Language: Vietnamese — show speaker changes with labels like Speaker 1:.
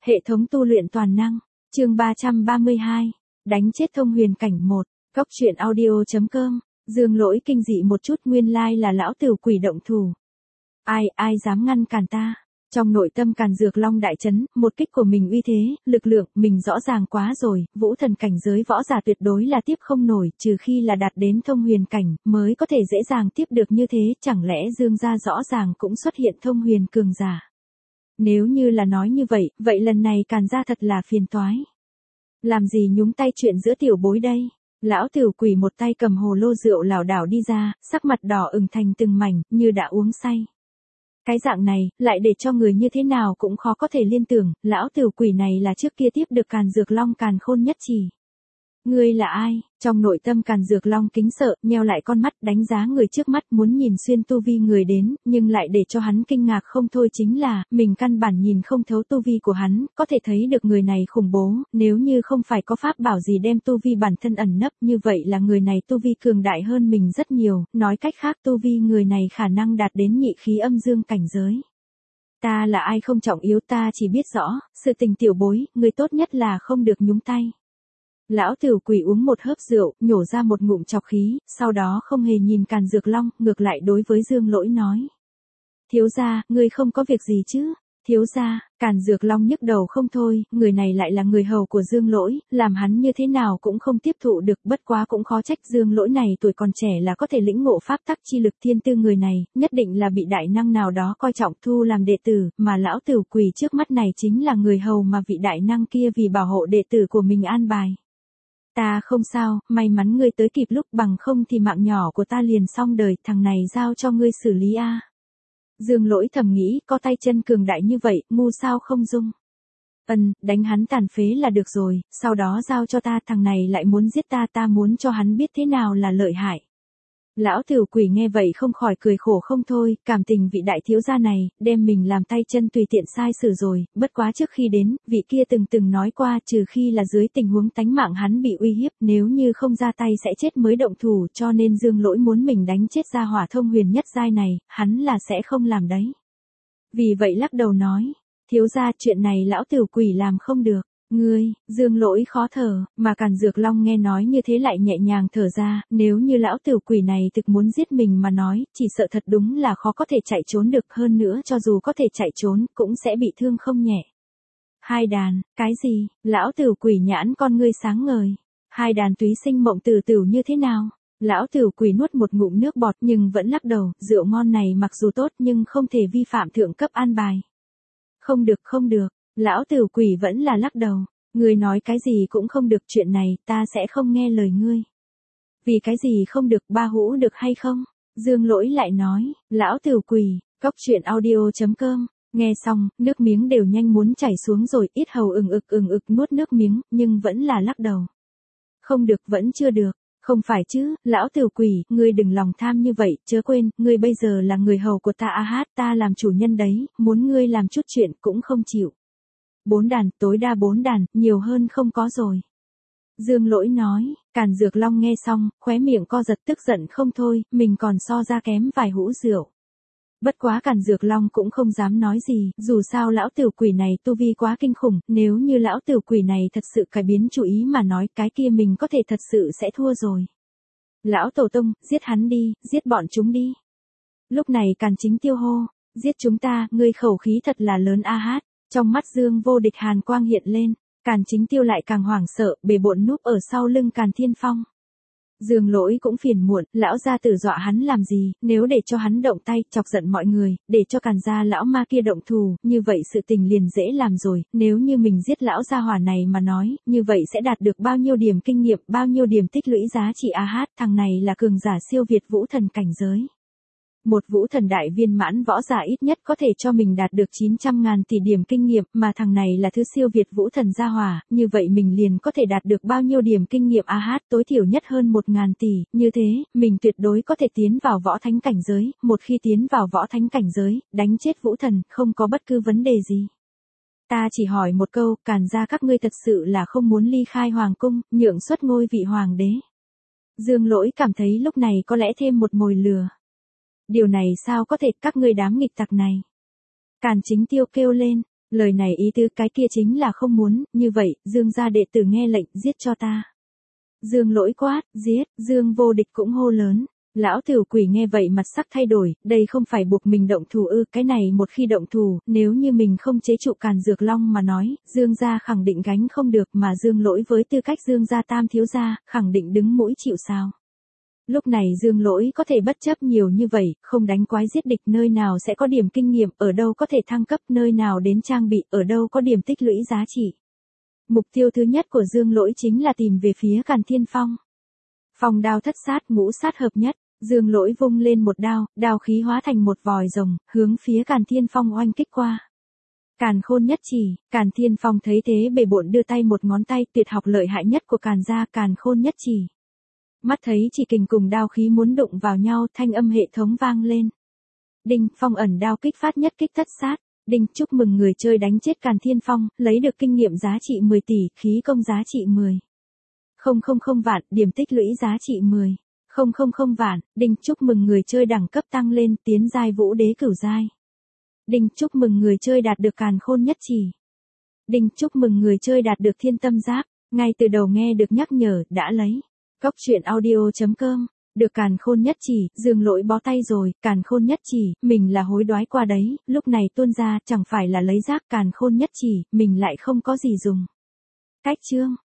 Speaker 1: Hệ thống tu luyện toàn năng, chương 332, đánh chết Thông Huyền Cảnh 1, Góc truyện audio.com, Dương Lỗi kinh dị một chút, nguyên lai là lão tử quỷ động thủ. Ai dám ngăn cản ta? Trong nội tâm Càn Dược Long đại chấn, một kích của mình uy thế, lực lượng, mình rõ ràng quá rồi, vũ thần cảnh giới võ giả tuyệt đối là tiếp không nổi, trừ khi là đạt đến Thông Huyền Cảnh, mới có thể dễ dàng tiếp được như thế, chẳng lẽ Dương gia rõ ràng cũng xuất hiện Thông Huyền cường giả. Nếu như là nói như vậy, vậy lần này Càn gia thật là phiền toái. Làm gì nhúng tay chuyện giữa tiểu bối đây? Lão tiểu quỷ một tay cầm hồ lô rượu lảo đảo đi ra, sắc mặt đỏ ửng thành từng mảnh, như đã uống say. Cái dạng này, lại để cho người như thế nào cũng khó có thể liên tưởng, lão tiểu quỷ này là trước kia tiếp được Càn Dược Long càn khôn nhất chỉ. Ngươi là ai? Trong nội tâm Càn Dược Long kính sợ, nheo lại con mắt đánh giá người trước mắt, muốn nhìn xuyên tu vi người đến, nhưng lại để cho hắn kinh ngạc không thôi chính là, mình căn bản nhìn không thấu tu vi của hắn, có thể thấy được người này khủng bố, nếu như không phải có pháp bảo gì đem tu vi bản thân ẩn nấp, như vậy là người này tu vi cường đại hơn mình rất nhiều, nói cách khác tu vi người này khả năng đạt đến nhị khí âm dương cảnh giới. Ta là ai không trọng yếu, ta chỉ biết rõ, sự tình tiểu bối, người tốt nhất là không được nhúng tay. Lão tiểu quỷ uống một hớp rượu, nhổ ra một ngụm trọc khí, sau đó không hề nhìn Càn Dược Long, ngược lại đối với Dương Lỗi nói. Thiếu gia, ngươi không có việc gì chứ? Thiếu gia, Càn Dược Long nhức đầu không thôi, người này lại là người hầu của Dương Lỗi, làm hắn như thế nào cũng không tiếp thụ được, bất quá cũng khó trách Dương Lỗi này tuổi còn trẻ là có thể lĩnh ngộ pháp tắc chi lực thiên tư, người này, nhất định là bị đại năng nào đó coi trọng thu làm đệ tử, mà lão tiểu quỷ trước mắt này chính là người hầu mà vị đại năng kia vì bảo hộ đệ tử của mình an bài. Ta không sao, may mắn ngươi tới kịp lúc, bằng không thì mạng nhỏ của ta liền xong đời, thằng này giao cho ngươi xử lý a. Dương Lỗi thầm nghĩ, có tay chân cường đại như vậy, ngu sao không dung. Đánh hắn tàn phế là được rồi, sau đó giao cho ta, thằng này lại muốn giết ta, ta muốn cho hắn biết thế nào là lợi hại. Lão tiểu quỷ nghe vậy không khỏi cười khổ không thôi, cảm tình vị đại thiếu gia này, đem mình làm tay chân tùy tiện sai sử rồi, bất quá trước khi đến, vị kia từng nói qua, trừ khi là dưới tình huống tánh mạng hắn bị uy hiếp, nếu như không ra tay sẽ chết mới động thủ, cho nên Dương Lỗi muốn mình đánh chết gia hỏa Thông Huyền nhất giai này, hắn là sẽ không làm đấy. Vì vậy lắc đầu nói, thiếu gia, chuyện này lão tiểu quỷ làm không được. Ngươi, Dương Lỗi khó thở, mà Càn Dược Long nghe nói như thế lại nhẹ nhàng thở ra, nếu như lão tiểu quỷ này thực muốn giết mình mà nói, chỉ sợ thật đúng là khó có thể chạy trốn được, hơn nữa cho dù có thể chạy trốn, cũng sẽ bị thương không nhẹ. Hai đàn, cái gì? Lão tiểu quỷ nhãn con ngươi sáng ngời. Hai đàn túy sinh mộng tử tử như thế nào? Lão tiểu quỷ nuốt một ngụm nước bọt nhưng vẫn lắc đầu, rượu ngon này mặc dù tốt nhưng không thể vi phạm thượng cấp an bài. Không được. Lão tiểu quỷ vẫn là lắc đầu, ngươi nói cái gì cũng không được, chuyện này, ta sẽ không nghe lời ngươi. Vì cái gì không được, ba hũ được hay không? Dương Lỗi lại nói, lão tiểu quỷ, Góc truyện audio.com, nghe xong, nước miếng đều nhanh muốn chảy xuống rồi, yết hầu ừng ực nuốt nước miếng, nhưng vẫn là lắc đầu. Không được, vẫn chưa được. Không phải chứ, lão tiểu quỷ, ngươi đừng lòng tham như vậy, chớ quên, ngươi bây giờ là người hầu của ta ta làm chủ nhân đấy, muốn ngươi làm chút chuyện cũng không chịu. 4 đàn, tối đa 4 đàn, nhiều hơn không có rồi. Dương Lỗi nói, Càn Dược Long nghe xong, khóe miệng co giật tức giận không thôi, mình còn so ra kém vài hũ rượu. Bất quá Càn Dược Long cũng không dám nói gì, dù sao lão tiểu quỷ này tu vi quá kinh khủng, nếu như lão tiểu quỷ này thật sự cải biến chủ ý mà nói, cái kia mình có thể thật sự sẽ thua rồi. Lão tổ tông, giết hắn đi, giết bọn chúng đi. Lúc này Càn Chính Tiêu hô, giết chúng ta, ngươi khẩu khí thật là lớn Trong mắt Dương Vô Địch hàn quang hiện lên, Càn Chính Tiêu lại càng hoảng sợ, bề bộn núp ở sau lưng Càn Thiên Phong. Dương Lỗi cũng phiền muộn, lão gia tử dọa hắn làm gì, nếu để cho hắn động tay, chọc giận mọi người, để cho Càn gia lão ma kia động thù, như vậy sự tình liền dễ làm rồi, nếu như mình giết lão gia hỏa này mà nói, như vậy sẽ đạt được bao nhiêu điểm kinh nghiệm, bao nhiêu điểm tích lũy giá trị thằng này là cường giả siêu việt vũ thần cảnh giới. Một vũ thần đại viên mãn võ giả ít nhất có thể cho mình đạt được 900.000 tỷ điểm kinh nghiệm, mà thằng này là thứ siêu việt vũ thần gia hỏa, như vậy mình liền có thể đạt được bao nhiêu điểm kinh nghiệm tối thiểu nhất hơn 1.000 tỷ, như thế, mình tuyệt đối có thể tiến vào võ thánh cảnh giới, một khi tiến vào võ thánh cảnh giới, đánh chết vũ thần, không có bất cứ vấn đề gì. Ta chỉ hỏi một câu, Càn gia các ngươi thật sự là không muốn ly khai hoàng cung, nhượng xuất ngôi vị hoàng đế. Dương Lỗi cảm thấy lúc này có lẽ thêm một mồi lừa. Điều này sao có thể, các ngươi đám nghịch tặc này. Càn Chính Tiêu kêu lên, Lời này ý tứ cái kia chính là không muốn, như vậy, Dương gia đệ tử nghe lệnh, giết cho ta. Dương Lỗi quát, giết, Dương Vô Địch cũng hô lớn. Lão Tiểu Quỷ nghe vậy mặt sắc thay đổi, đây không phải buộc mình động thủ ư, cái này một khi động thủ, nếu như mình không chế trụ Càn Dược Long mà nói, Dương gia khẳng định gánh không được, mà Dương Lỗi với tư cách Dương gia tam thiếu gia, khẳng định đứng mũi chịu sào. Lúc này Dương Lỗi có thể bất chấp nhiều như vậy, không đánh quái giết địch, nơi nào sẽ có điểm kinh nghiệm, ở đâu có thể thăng cấp, nơi nào đến trang bị, ở đâu có điểm tích lũy giá trị. Mục tiêu thứ nhất của Dương Lỗi chính là tìm về phía Càn Thiên Phong. Phong đao thất sát, ngũ sát hợp nhất, Dương Lỗi vung lên một đao, đao khí hóa thành một vòi rồng, hướng phía Càn Thiên Phong oanh kích qua. Càn Khôn nhất chỉ, Càn Thiên Phong thấy thế bề bộn đưa tay một ngón tay, tuyệt học lợi hại nhất của Càn gia, Càn Khôn nhất chỉ. Mắt thấy chỉ kình cùng đao khí muốn đụng vào nhau, thanh âm hệ thống vang lên. Đinh, phong ẩn đao kích phát nhất kích thất sát. Đinh, chúc mừng người chơi đánh chết Càn Thiên Phong, lấy được kinh nghiệm giá trị 10 tỷ, khí công giá trị 10. 000 vạn, điểm tích lũy giá trị 10. 000 vạn. Đinh, chúc mừng người chơi đẳng cấp tăng lên, tiến giai vũ đế cửu giai. Đinh, chúc mừng người chơi đạt được Càn Khôn nhất chỉ. Đinh, chúc mừng người chơi đạt được Thiên Tâm Giáp. Ngay từ đầu nghe được nhắc nhở, đã lấy. Cóc truyện audio.com. Được Càn Khôn nhất chỉ, Dương Lỗi bó tay rồi, Càn Khôn nhất chỉ, mình là hối đoái qua đấy, lúc này tuôn ra, chẳng phải là lấy rác, Càn Khôn nhất chỉ, mình lại không có gì dùng. Cách chương.